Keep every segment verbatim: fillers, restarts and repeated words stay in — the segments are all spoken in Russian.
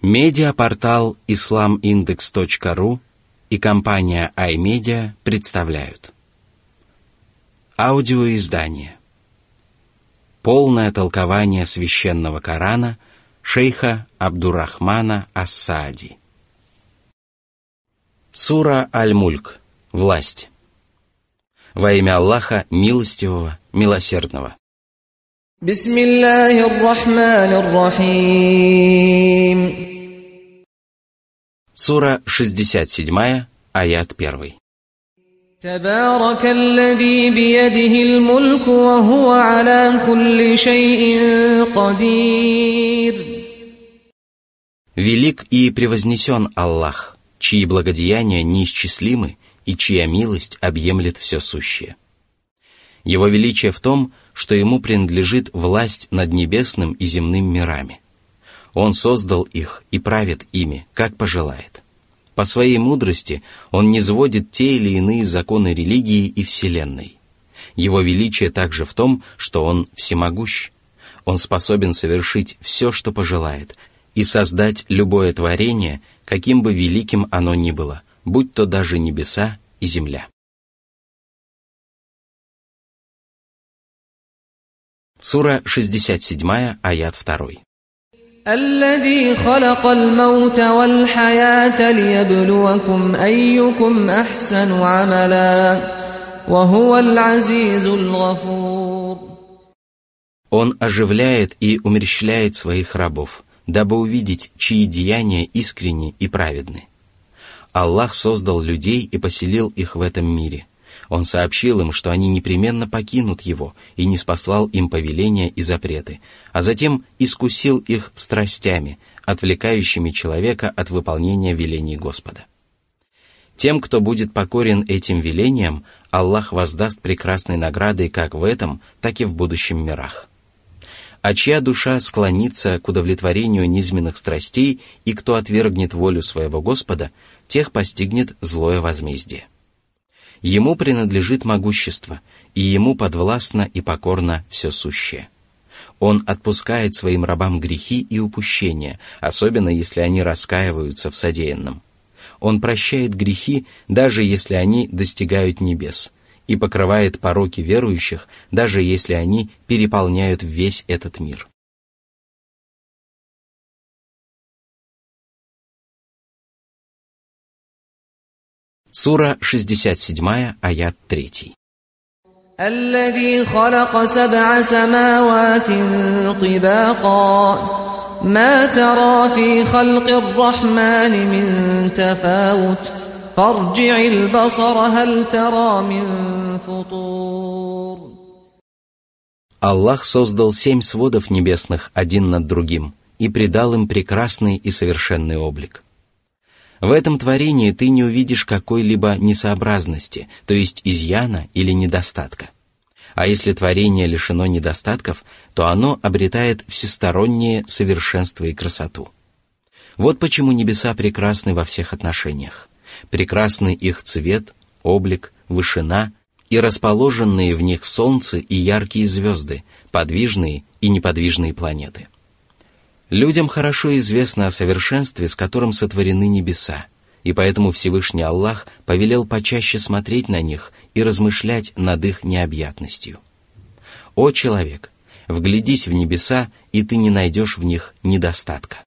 Медиапортал ислам индекс точка ру и компания iMedia представляют аудиоиздание «Полное толкование священного Корана» шейха Абдуррахмана ас-Саади. Сура Аль-Мульк. Власть. Во имя Аллаха Милостивого, Милосердного. Бисмиллахир-рахманир-рахим. Сура шестьдесят семь, аят один. Табаракалладзи биядихил мульку ва хуа аля кулли шайин кадир. Велик и превознесен Аллах, чьи благодеяния неисчислимы и чья милость объемлет все сущее. Его величие в том, что ему принадлежит власть над небесным и земным мирами. Он создал их и правит ими, как пожелает. По своей мудрости он низводит те или иные законы религии и вселенной. Его величие также в том, что он всемогущ. Он способен совершить все, что пожелает, и создать любое творение, каким бы великим оно ни было, будь то даже небеса и земля. Сура шестьдесят семь, аят два. الذي خلق الموت والحياة ليبلوكم أيكم أحسن عملا وهو العزيز الغفور. Он оживляет и умерщвляет своих рабов, дабы увидеть, чьи деяния искренни и праведны. Аллах создал людей и поселил их в этом мире. Он сообщил им, что они непременно покинут его, и ниспослал им повеления и запреты, а затем искусил их страстями, отвлекающими человека от выполнения велений Господа. Тем, кто будет покорен этим велениям, Аллах воздаст прекрасной наградой как в этом, так и в будущем мирах. А чья душа склонится к удовлетворению низменных страстей и кто отвергнет волю своего Господа, тех постигнет злое возмездие. Ему принадлежит могущество, и ему подвластно и покорно все сущее. Он отпускает своим рабам грехи и упущения, особенно если они раскаиваются в содеянном. Он прощает грехи, даже если они достигают небес, и покрывает пороки верующих, даже если они переполняют весь этот мир. Сура шестьдесят семь, аят три. الذي خلق سبع سماوات طباقا ما ترى في خلق الرحمن من تفاوت فارجع البصر هل ترى من فطور. Аллах создал семь сводов небесных один над другим и придал им прекрасный и совершенный облик. В этом творении ты не увидишь какой-либо несообразности, то есть изъяна или недостатка. А если творение лишено недостатков, то оно обретает всестороннее совершенство и красоту. Вот почему небеса прекрасны во всех отношениях. Прекрасны их цвет, облик, вышина и расположенные в них солнце и яркие звезды, подвижные и неподвижные планеты. Людям хорошо известно о совершенстве, с которым сотворены небеса, и поэтому Всевышний Аллах повелел почаще смотреть на них и размышлять над их необъятностью. О человек, вглядись в небеса, и ты не найдешь в них недостатка.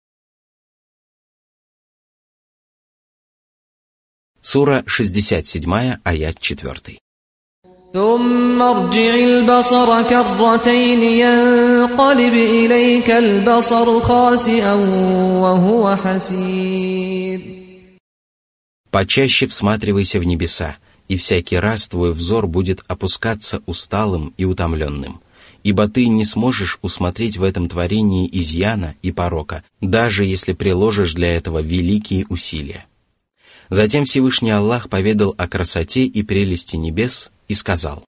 Сура шестьдесят семь, аят четыре. ثم ارجع البصر كرتين ينقلب إليك البصر خاسئا وهو حسير. Почаще всматривайся в небеса, и всякий раз твой взор будет опускаться усталым и утомленным, ибо ты не сможешь усмотреть в этом творении изъяна и порока, даже если приложишь для этого великие усилия. Затем Всевышний Аллах поведал о красоте и прелести небес и сказал.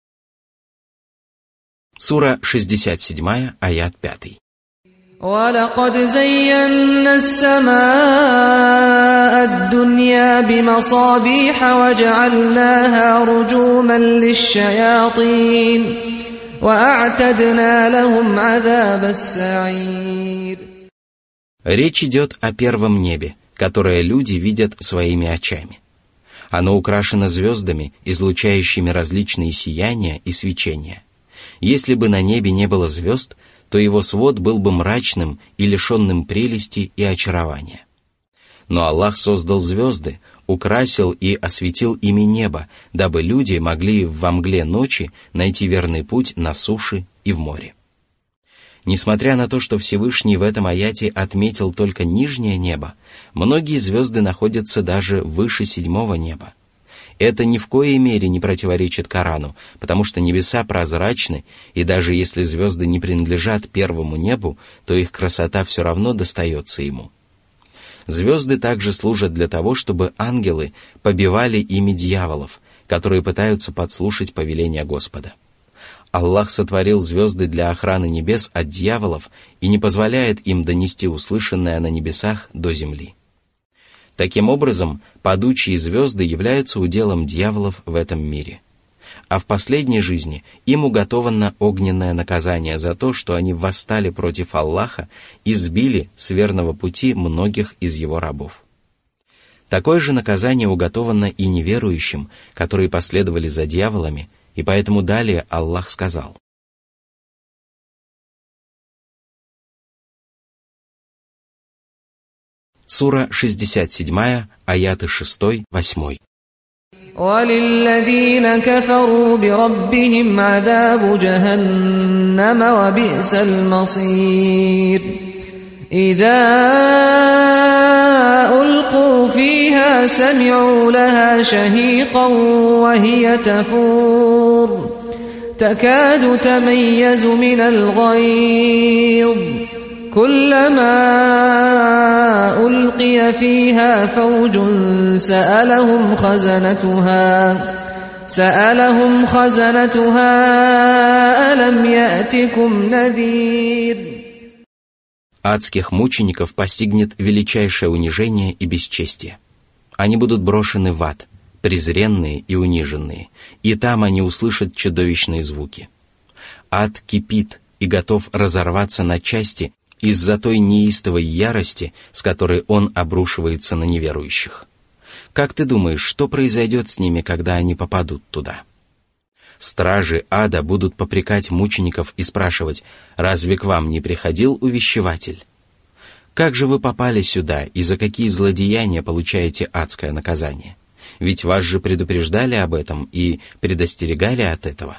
Сура шестьдесят семь, аят пять. وَلَقَدْ زَيَّنَّا السَّمَاءَ الدُّنْيَا بِمَصَابِيحَ وَجَعَلْنَاهَا رُجُومًا لِلشَّيَاطِينِ وَأَعْتَدْنَا لَهُمْ عَذَابَ السَّعِيرِ. Речь идет о первом небе, которое люди видят своими очами. Оно украшено звездами, излучающими различные сияния и свечения. Если бы на небе не было звезд, то его свод был бы мрачным и лишенным прелести и очарования. Но Аллах создал звезды, украсил и осветил ими небо, дабы люди могли во мгле ночи найти верный путь на суше и в море. Несмотря на то, что Всевышний в этом аяте отметил только нижнее небо, многие звезды находятся даже выше седьмого неба. Это ни в коей мере не противоречит Корану, потому что небеса прозрачны, и даже если звезды не принадлежат первому небу, то их красота все равно достается ему. Звезды также служат для того, чтобы ангелы побивали ими дьяволов, которые пытаются подслушать повеления Господа. Аллах сотворил звезды для охраны небес от дьяволов и не позволяет им донести услышанное на небесах до земли. Таким образом, падучие звезды являются уделом дьяволов в этом мире. А в последней жизни им уготовано огненное наказание за то, что они восстали против Аллаха и сбили с верного пути многих из его рабов. Такое же наказание уготовано и неверующим, которые последовали за дьяволами, и поэтому далее Аллах сказал: Сура шестьдесят семь, аяты шесть-восемь. وَلِلَّذِينَ كَفَرُوا بِرَبِّهِمْ عَذَابُ جَهَنَّمَ وَبِئْسَ الْمَصِيرُ إِذَا أُلْقُوا فِيهَا سَمِعُوا لَهَا شَهِيقًا وَهِيَ تَفُورُ تَكَادُ تَمَيَّزُ مِنَ الْغَيْظِ كُلَّمَا أُلْقِيَ فِيهَا فَوْجٌ سَأَلَهُمْ خَزَنَتُهَا سَأَلَهُمْ خَزَنَتُهَا أَلَمْ يَأْتِكُمْ نَذِيرٌ. Адских мучеников постигнет величайшее унижение и бесчестие. Они будут брошены в ад, презренные и униженные, и там они услышат чудовищные звуки. Ад кипит и готов разорваться на части из-за той неистовой ярости, с которой он обрушивается на неверующих. Как ты думаешь, что произойдет с ними, когда они попадут туда? Стражи ада будут попрекать мучеников и спрашивать: «Разве к вам не приходил увещеватель? Как же вы попали сюда и за какие злодеяния получаете адское наказание? Ведь вас же предупреждали об этом и предостерегали от этого».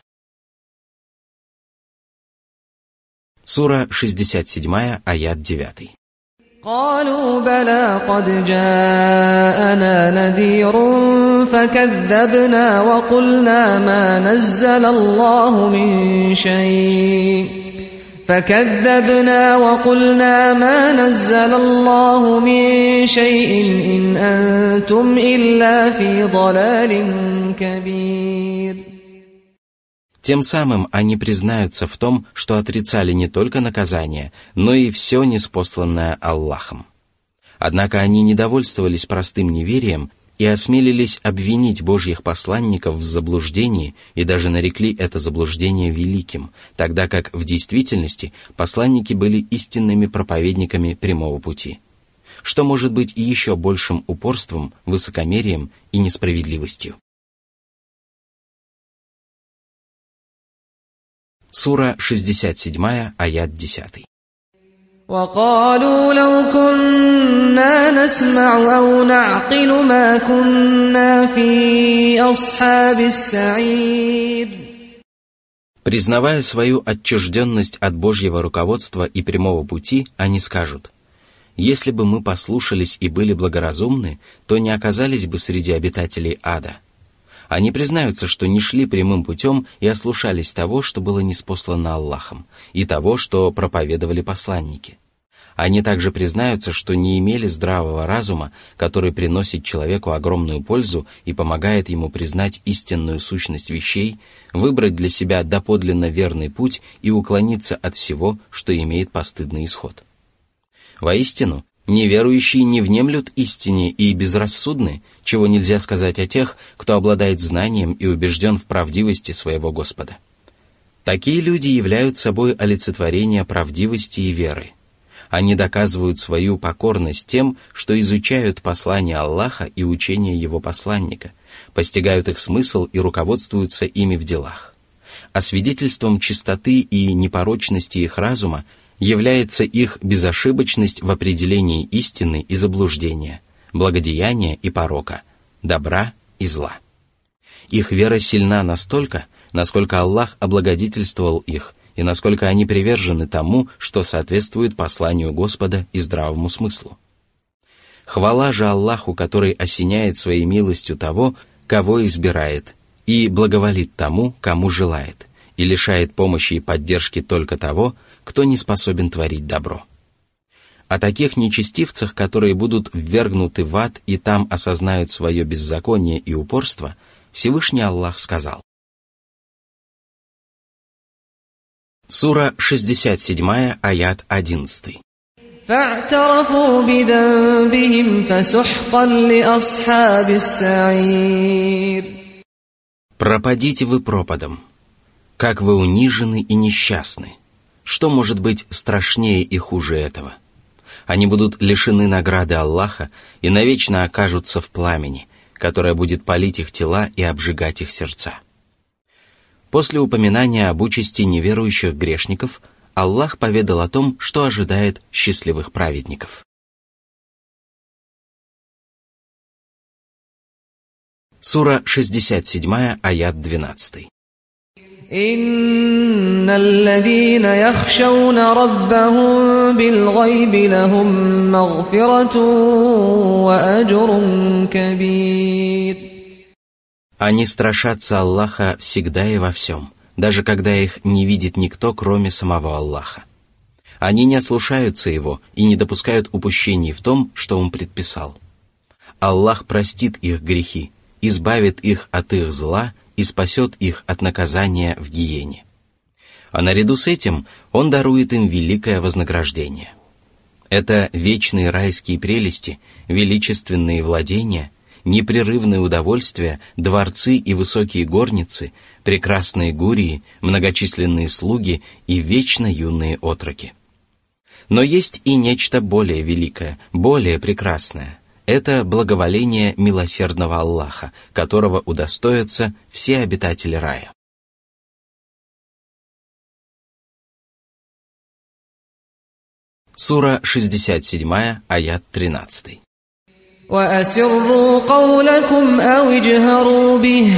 Сура шестьдесят семь, аят девять. قالوا بلى قد جاءنا نذير فكذبنا وقلنا ما نزل الله من شيء فكذبنا وقلنا ما نزل الله من شيء إن أنتم إلا في ضلال كبير. Тем самым они признаются в том, что отрицали не только наказание, но и все ниспосланное Аллахом. Однако они не довольствовались простым неверием и осмелились обвинить Божьих посланников в заблуждении и даже нарекли это заблуждение великим, тогда как в действительности посланники были истинными проповедниками прямого пути. Что может быть и еще большим упорством, высокомерием и несправедливостью? Сура шестьдесят семь, аят десять. وقالوا لو كنا نسمع أو نعقل ما كنا في أصحاب السعير. Признавая свою отчужденность от Божьего руководства и прямого пути, они скажут: «Если бы мы послушались и были благоразумны, то не оказались бы среди обитателей ада». Они признаются, что не шли прямым путем и ослушались того, что было ниспослано Аллахом, и того, что проповедовали посланники. Они также признаются, что не имели здравого разума, который приносит человеку огромную пользу и помогает ему признать истинную сущность вещей, выбрать для себя доподлинно верный путь и уклониться от всего, что имеет постыдный исход. Воистину, неверующие не внемлют истине и безрассудны, чего нельзя сказать о тех, кто обладает знанием и убежден в правдивости своего Господа. Такие люди являются собой олицетворение правдивости и веры. Они доказывают свою покорность тем, что изучают послания Аллаха и учения Его посланника, постигают их смысл и руководствуются ими в делах. А свидетельством чистоты и непорочности их разума является их безошибочность в определении истины и заблуждения, благодеяния и порока, добра и зла. Их вера сильна настолько, насколько Аллах облагодетельствовал их, и насколько они привержены тому, что соответствует посланию Господа и здравому смыслу. Хвала же Аллаху, который осеняет своей милостью того, кого избирает, и благоволит тому, кому желает, и лишает помощи и поддержки только того, кто не способен творить добро. О таких нечестивцах, которые будут ввергнуты в ад и там осознают свое беззаконие и упорство, Всевышний Аллах сказал. Сура шестьдесят семь, аят одиннадцать. فاعترفوا بذنبهم فسحقا لأصحاب السعير. Пропадите вы пропадом. Как вы унижены и несчастны. Что может быть страшнее и хуже этого? Они будут лишены награды Аллаха и навечно окажутся в пламени, которое будет палить их тела и обжигать их сердца. После упоминания об участи неверующих грешников, Аллах поведал о том, что ожидает счастливых праведников. Сура шестьдесят семь, аят двенадцать. إن الذين يخشون ربهم بالغيب لهم مغفرة وأجر كبير. Они страшатся Аллаха всегда и во всем, даже когда их не видит никто, кроме самого Аллаха. Они не ослушаются Его и не допускают упущений в том, что Он предписал. Аллах простит их грехи, избавит их от их зла и спасет их от наказания в гиене. А наряду с этим Он дарует им великое вознаграждение. Это вечные райские прелести, величественные владения, непрерывные удовольствия, дворцы и высокие горницы, прекрасные гурии, многочисленные слуги и вечно юные отроки. Но есть и нечто более великое, более прекрасное. Это благоволение милосердного Аллаха, которого удостоятся все обитатели рая. Сура шестьдесят семь, аят тринадцать. وأسروا قولكم أو اجهروا به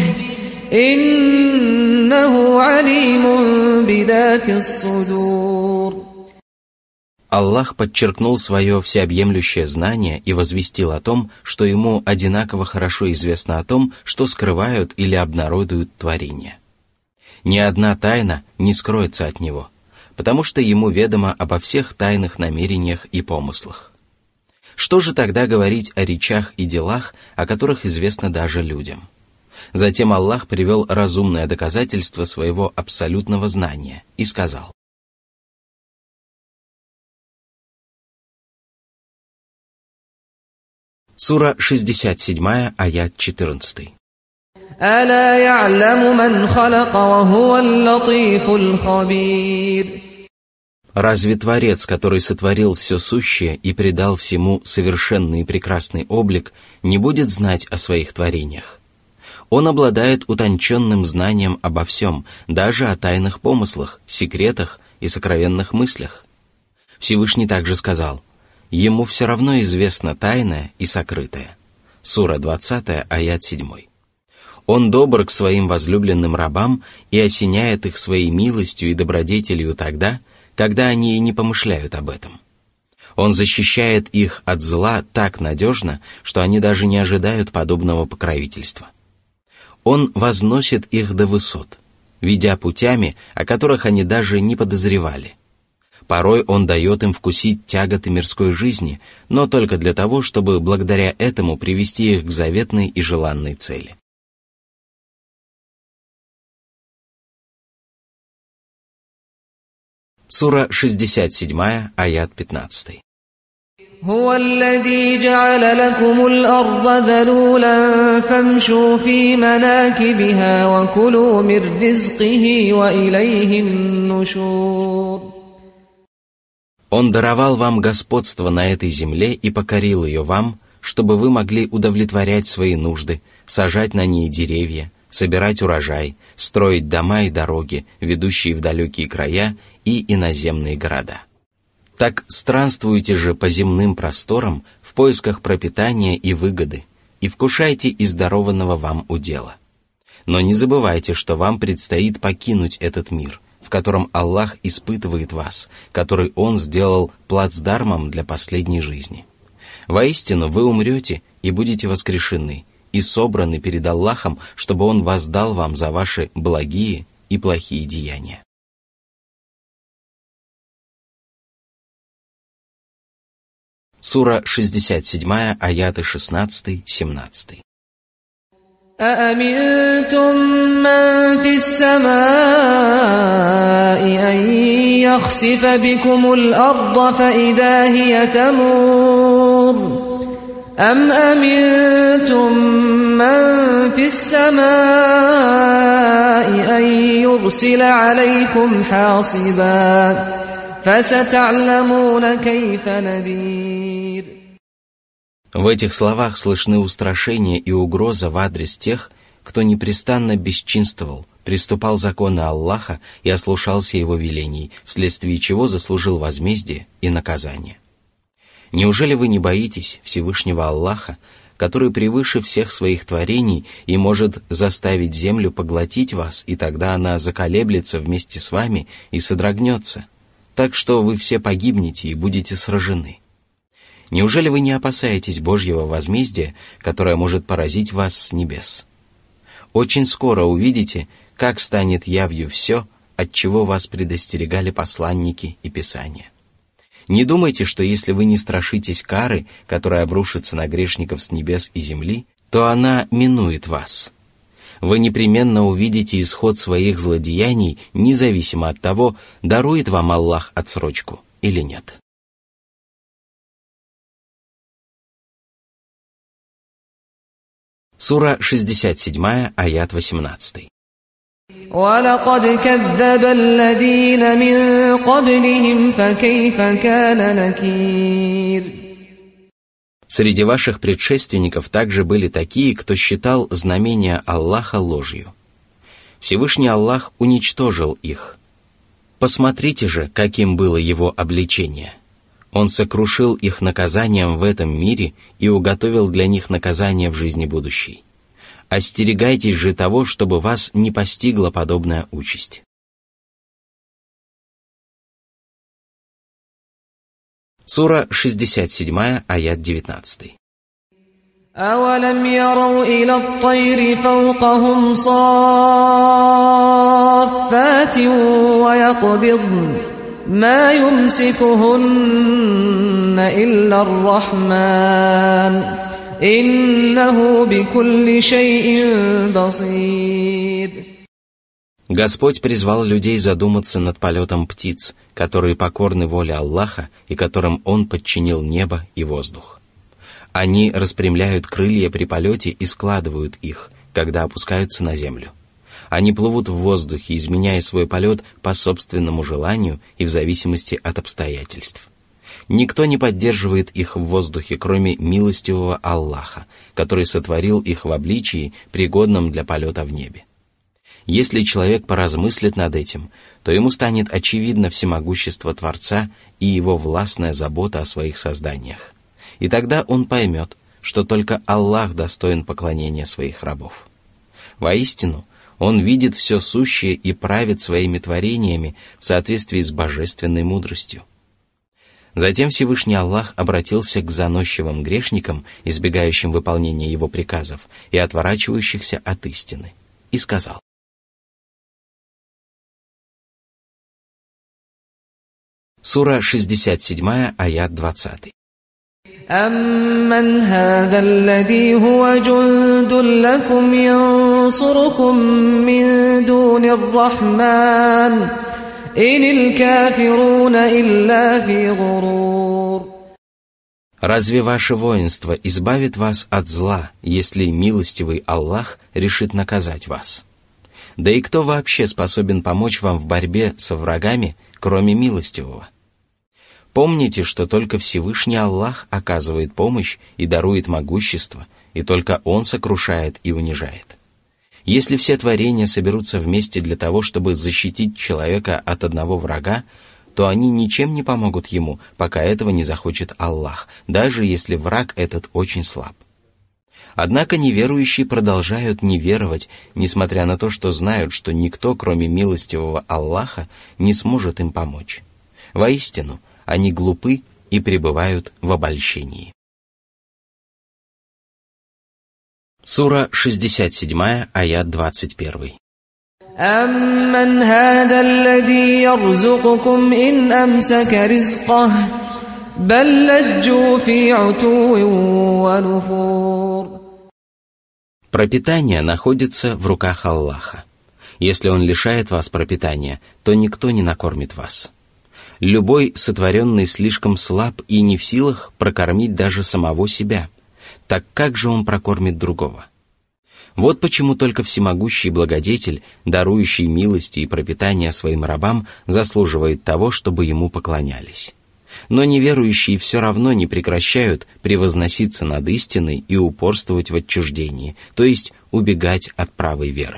إنه عليم بذات الصدور. Аллах подчеркнул свое всеобъемлющее знание и возвестил о том, что Ему одинаково хорошо известно о том, что скрывают или обнародуют творения. Ни одна тайна не скроется от Него, потому что Ему ведомо обо всех тайных намерениях и помыслах. Что же тогда говорить о речах и делах, о которых известно даже людям? Затем Аллах привел разумное доказательство своего абсолютного знания и сказал. Сура шестьдесят семь, аят четырнадцать. ألا يعلم من خلق وهو اللطيف الخبير. Разве Творец, который сотворил все сущее и придал всему совершенный и прекрасный облик, не будет знать о своих творениях? Он обладает утонченным знанием обо всем, даже о тайных помыслах, секретах и сокровенных мыслях. Всевышний также сказал: «Ему все равно известно тайное и сокрытое». Сура двадцать, аят семь. Он добр к своим возлюбленным рабам и осеняет их своей милостью и добродетелью тогда, когда они и не помышляют об этом. Он защищает их от зла так надежно, что они даже не ожидают подобного покровительства. Он возносит их до высот, ведя путями, о которых они даже не подозревали. Порой Он дает им вкусить тяготы мирской жизни, но только для того, чтобы благодаря этому привести их к заветной и желанной цели. Сура шестьдесят семь, аят пятнадцать. هو الذي جعل لكم الأرض ذلولا فامشوا في مناكبها وكلوا من رزقه وإليه النشور. Он даровал вам господство на этой земле и покорил ее вам, чтобы вы могли удовлетворять свои нужды, сажать на ней деревья, собирать урожай, строить дома и дороги, ведущие в далекие края и иноземные города. Так странствуйте же по земным просторам в поисках пропитания и выгоды, и вкушайте из дарованного вам удела. Но не забывайте, что вам предстоит покинуть этот мир, в котором Аллах испытывает вас, который Он сделал плацдармом для последней жизни. Воистину, вы умрете и будете воскрешены, и собраны перед Аллахом, чтобы Он воздал вам за ваши благие и плохие деяния. Сура шестьдесят семь, аяты шестнадцать-семнадцать. أأمنتم من في السماء أن يخسف بكم الأرض فإذا هي تمور أم أمنتم من في السماء أن يرسل عليكم حاصبا فستعلمون كيف نذير. В этих словах слышны устрашение и угроза в адрес тех, кто непрестанно бесчинствовал, приступал законы Аллаха и ослушался Его велений, вследствие чего заслужил возмездие и наказание. Неужели вы не боитесь Всевышнего Аллаха, который превыше всех своих творений и может заставить землю поглотить вас, и тогда она заколеблется вместе с вами и содрогнется, так что вы все погибнете и будете сражены? Неужели вы не опасаетесь Божьего возмездия, которое может поразить вас с небес? Очень скоро увидите, как станет явью все, от чего вас предостерегали посланники и Писания. Не думайте, что если вы не страшитесь кары, которая обрушится на грешников с небес и земли, то она минует вас. Вы непременно увидите исход своих злодеяний, независимо от того, дарует вам Аллах отсрочку или нет. Сура шестьдесят семь, аят восемнадцать. وَلَقَدْ كَذَّبَ الَّذِينَ مِن قَبْلِهِمْ فَكَيْفَ كَانَ نَكِيرِ. Среди ваших предшественников также были такие, кто считал знамения Аллаха ложью. Всевышний Аллах уничтожил их. Посмотрите же, каким было его обличение. Он сокрушил их наказанием в этом мире и уготовил для них наказание в жизни будущей. Остерегайтесь же того, чтобы вас не постигла подобная участь. Сура шестьдесят семь, аят девятнадцать. أَوَلَمْ يَرَوْا إِلَى الطَّيْرِ فَوْقَهُمْ صَافَّاتٍ وَيَقْبِضْنَ مَا يُمْسِكُهُنَّ إِلَّا الرَّحْمَنُ إِنَّهُ بِكُلِّ شَيْءٍ بَصِيرٌ. Господь призвал людей задуматься над полетом птиц, которые покорны воле Аллаха и которым Он подчинил небо и воздух. Они распрямляют крылья при полете и складывают их, когда опускаются на землю. Они плывут в воздухе, изменяя свой полет по собственному желанию и в зависимости от обстоятельств. Никто не поддерживает их в воздухе, кроме милостивого Аллаха, который сотворил их в обличии, пригодном для полета в небе. Если человек поразмыслит над этим, то ему станет очевидно всемогущество Творца и его властная забота о своих созданиях. И тогда он поймет, что только Аллах достоин поклонения своих рабов. Воистину, Он видит все сущее и правит своими творениями в соответствии с божественной мудростью. Затем Всевышний Аллах обратился к заносчивым грешникам, избегающим выполнения Его приказов и отворачивающихся от истины, и сказал: Сура шестьдесят семь, аят двадцать. أَمَّنْ هَذَا الَّذِي هُوَ جُندٌ لَكُمْ يَنصُرُكُم مِّن دُونِ الرَّحْمَنِ إِنِ الْكَافِرُونَ إِلَّا فِي غُرُورٍ. Разве ваше воинство избавит вас от зла, если милостивый Аллах решит наказать вас? Да и кто вообще способен помочь вам в борьбе со врагами, кроме милостивого? Помните, что только Всевышний Аллах оказывает помощь и дарует могущество, и только Он сокрушает и унижает. Если все творения соберутся вместе для того, чтобы защитить человека от одного врага, то они ничем не помогут ему, пока этого не захочет Аллах, даже если враг этот очень слаб. Однако неверующие продолжают не веровать, несмотря на то, что знают, что никто, кроме милостивого Аллаха, не сможет им помочь. Воистину, они глупы и пребывают в обольщении. Сура шестьдесят семь, аят двадцать один. أَمَّنْ هَذَا الَّذِي يَرْزُقُكُمْ إِنْ أَمْسَكَ رِزْقَهُ بَلْ لَجُّوا فِي عُتُوٍّ وَنُفُورٍ. Пропитание находится в руках Аллаха. Если Он лишает вас пропитания, то никто не накормит вас. Любой сотворенный слишком слаб и не в силах прокормить даже самого себя. Так как же он прокормит другого? Вот почему только всемогущий благодетель, дарующий милости и пропитание своим рабам, заслуживает того, чтобы ему поклонялись. Но неверующие все равно не прекращают превозноситься над истиной и упорствовать в отчуждении, то есть убегать от правой веры.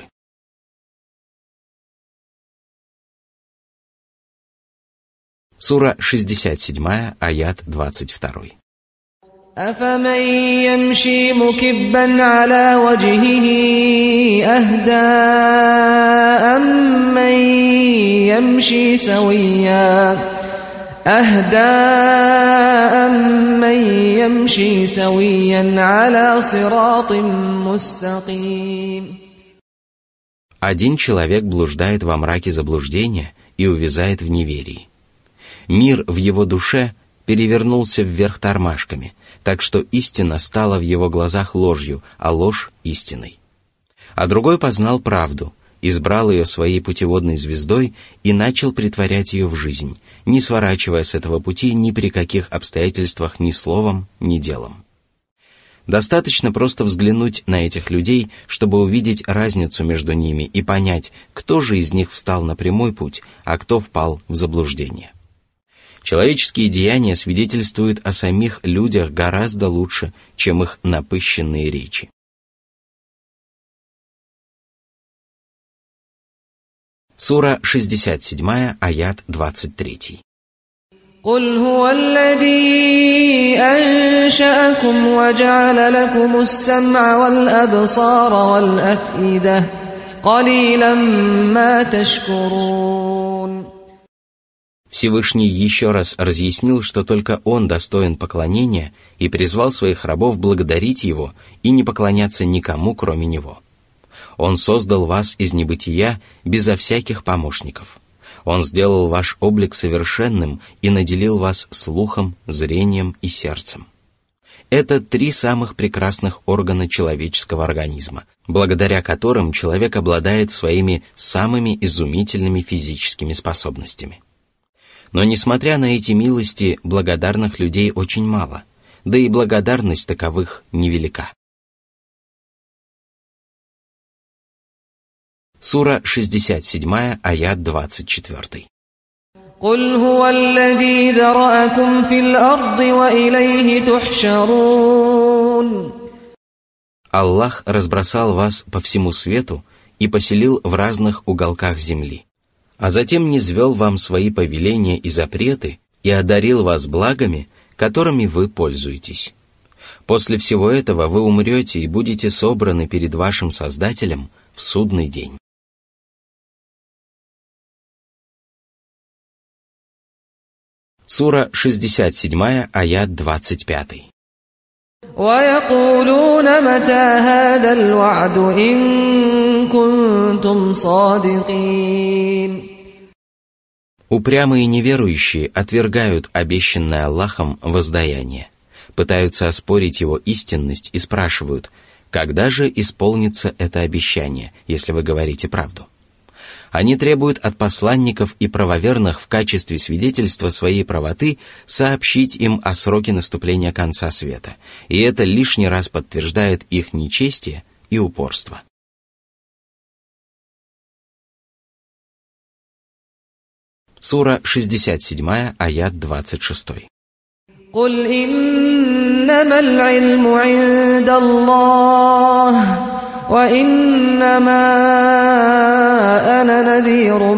Сура шестьдесят семь, аят двадцать два. أَفَمَنْ يَمْشِي مُكِبًّا عَلَى وَجْهِهِ أَهْدَىٰ أَمَّنْ يَمْشِي سَوِيًّا أَهْدَىٰ أَمَّنْ يَمْشِي سَوِيًّا عَلَى صِرَاطٍ مُسْتَقِيمٍ. Один человек блуждает во мраке заблуждения и увязает в неверии. Мир в его душе перевернулся вверх тормашками, так что истина стала в его глазах ложью, а ложь — истиной. А другой познал правду, избрал ее своей путеводной звездой и начал притворять ее в жизнь, не сворачивая с этого пути ни при каких обстоятельствах ни словом, ни делом. Достаточно просто взглянуть на этих людей, чтобы увидеть разницу между ними и понять, кто же из них встал на прямой путь, а кто впал в заблуждение. Человеческие деяния свидетельствуют о самих людях гораздо лучше, чем их напыщенные речи. Сура шестьдесят семь, аят двадцать три. قُلْ هُوَ الَّذِي أَنشَأَكُمْ وَجَعَلَ لَكُمُ السَّمْعَ وَالْأَبْصَارَ وَالْأَفْئِدَةَ قَلِيلًا مَا تَشْكُرُونَ. Всевышний еще раз разъяснил, что только Он достоин поклонения, и призвал своих рабов благодарить Его и не поклоняться никому, кроме Него. Он создал вас из небытия безо всяких помощников. Он сделал ваш облик совершенным и наделил вас слухом, зрением и сердцем. Это три самых прекрасных органа человеческого организма, благодаря которым человек обладает своими самыми изумительными физическими способностями. Но, несмотря на эти милости, благодарных людей очень мало, да и благодарность таковых невелика. Сура шестьдесят семь, аят двадцать четыре. قُلْ هُوَ الَّذِي ذَرَأَكُمْ فِي الْأَرْضِ وَإِلَيْهِ تُحْشَرُونَ. Аллах разбросал вас по всему свету и поселил в разных уголках земли, а затем низвел вам свои повеления и запреты и одарил вас благами, которыми вы пользуетесь. После всего этого вы умрете и будете собраны перед вашим Создателем в судный день. Сура шестьдесят семь, аят двадцать пять. وَيَقُولُونَ مَتَى هَذَا الْوَعْدُ إِن كُنتُمْ صَادِقِينَ. Упрямые неверующие отвергают обещанное Аллахом воздаяние, пытаются оспорить его истинность и спрашивают, когда же исполнится это обещание, если вы говорите правду. Они требуют от посланников и правоверных в качестве свидетельства своей правоты сообщить им о сроке наступления конца света, и это лишний раз подтверждает их нечестие и упорство. Сура шестьдесят семь, аят двадцать шесть. قل إنما العلم عند الله وإنما أنا نذير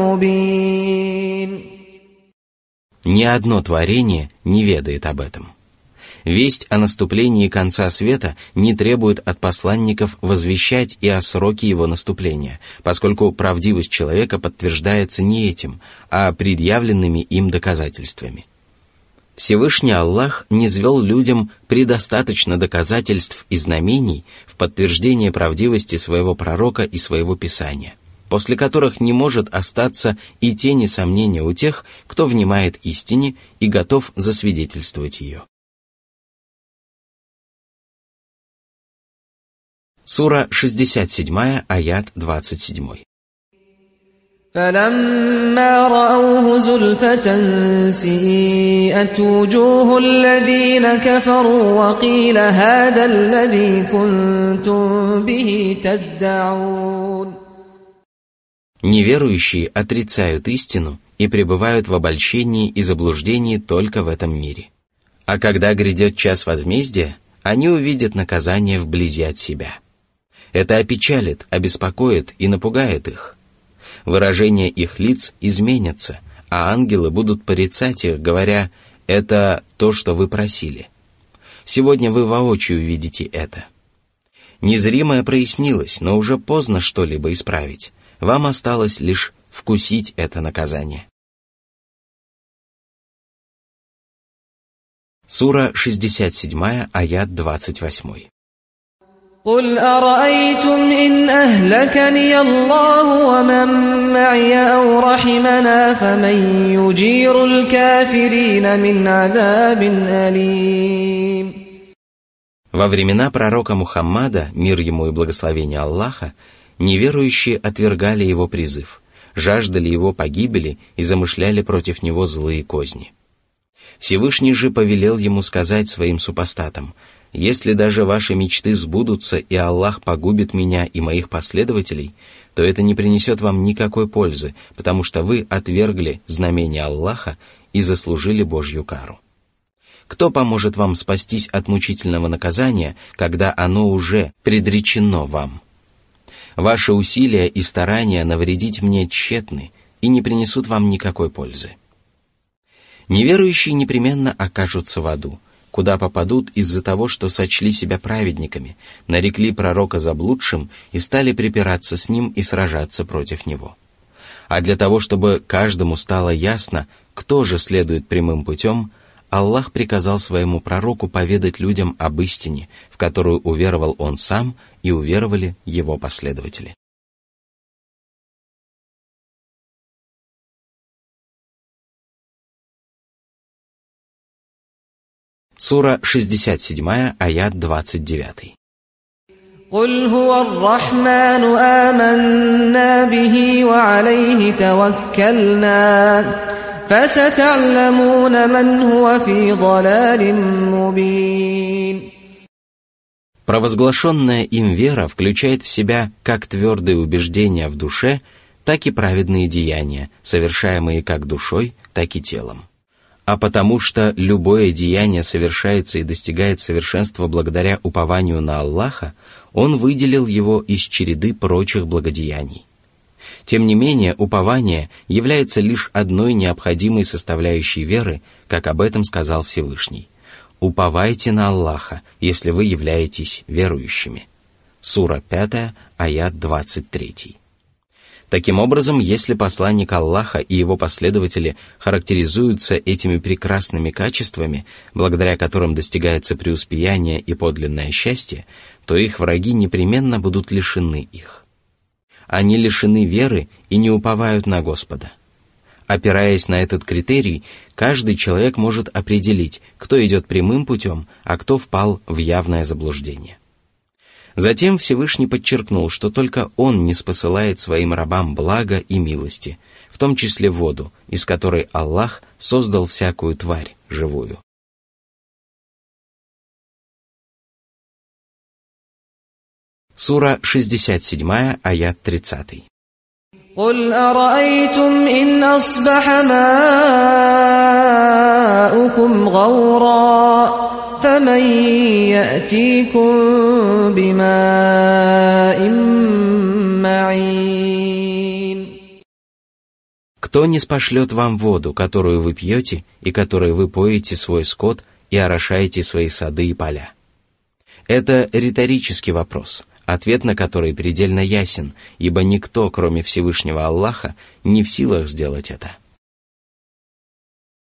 مبين. Ни одно творение не ведает об этом. Весть о наступлении конца света не требует от посланников возвещать и о сроке его наступления, поскольку правдивость человека подтверждается не этим, а предъявленными им доказательствами. Всевышний Аллах низвел людям предостаточно доказательств и знамений в подтверждение правдивости своего пророка и своего писания, после которых не может остаться и тени сомнения у тех, кто внимает истине и готов засвидетельствовать ее. Сура шестьдесят семь, аят двадцать семь. فلما رأوه زلفة سيئت وجوه الذين كفروا وقيل هذا الذي كنتم به تدعون. Неверующие отрицают истину и пребывают в обольщении и заблуждении только в этом мире. А когда грядет час возмездия, они увидят наказание вблизи от себя. Это опечалит, обеспокоит и напугает их. Выражения их лиц изменятся, а ангелы будут порицать их, говоря: «Это то, что вы просили». Сегодня вы воочию видите это. Незримое прояснилось, но уже поздно что-либо исправить. Вам осталось лишь вкусить это наказание. Сура шестьдесят семь, аят двадцать восемь. قل أرأيتم إن أهلكني الله ومن معي أو رحمنا فمن يجير الكافرين من عذاب أليم. Во времена пророка Мухаммада, мир ему и благословение Аллаха, неверующие отвергали его призыв, жаждали его погибели и замышляли против него злые козни. Всевышний же повелел ему сказать своим супостатам: «Если даже ваши мечты сбудутся, и Аллах погубит меня и моих последователей, то это не принесет вам никакой пользы, потому что вы отвергли знамения Аллаха и заслужили Божью кару. Кто поможет вам спастись от мучительного наказания, когда оно уже предречено вам? Ваши усилия и старания навредить мне тщетны и не принесут вам никакой пользы». Неверующие непременно окажутся в аду, куда попадут из-за того, что сочли себя праведниками, нарекли пророка заблудшим и стали припираться с ним и сражаться против него. А для того, чтобы каждому стало ясно, кто же следует прямым путем, Аллах приказал своему пророку поведать людям об истине, в которую уверовал он сам и уверовали его последователи. Сура шестьдесят семь, аят двадцать девять. قل هو الرحمن آمنا به وعليه توكلنا فستعلمون من هو في ضلال مبين. Провозглашенная им вера включает в себя как твердые убеждения в душе, так и праведные деяния, совершаемые как душой, так и телом. А потому что любое деяние совершается и достигает совершенства благодаря упованию на Аллаха, Он выделил его из череды прочих благодеяний. Тем не менее, упование является лишь одной необходимой составляющей веры, как об этом сказал Всевышний. «Уповайте на Аллаха, если вы являетесь верующими». Сура пять, аят двадцать три. Таким образом, если посланник Аллаха и его последователи характеризуются этими прекрасными качествами, благодаря которым достигается преуспеяние и подлинное счастье, то их враги непременно будут лишены их. Они лишены веры и не уповают на Господа. Опираясь на этот критерий, каждый человек может определить, кто идет прямым путем, а кто впал в явное заблуждение. Затем Всевышний подчеркнул, что только Он ниспосылает своим рабам благо и милости, в том числе воду, из которой Аллах создал всякую тварь живую. Сура шестьдесят семь, аят тридцать. قل أرأيتم إن أصبح ماؤكم غورا فمن يأتيكم بماء معين. Кто ниспошлет вам воду, которую вы пьете, и которой вы поете свой скот и орошаете свои сады и поля? Это риторический вопрос, ответ на который предельно ясен, ибо никто, кроме Всевышнего Аллаха, не в силах сделать это.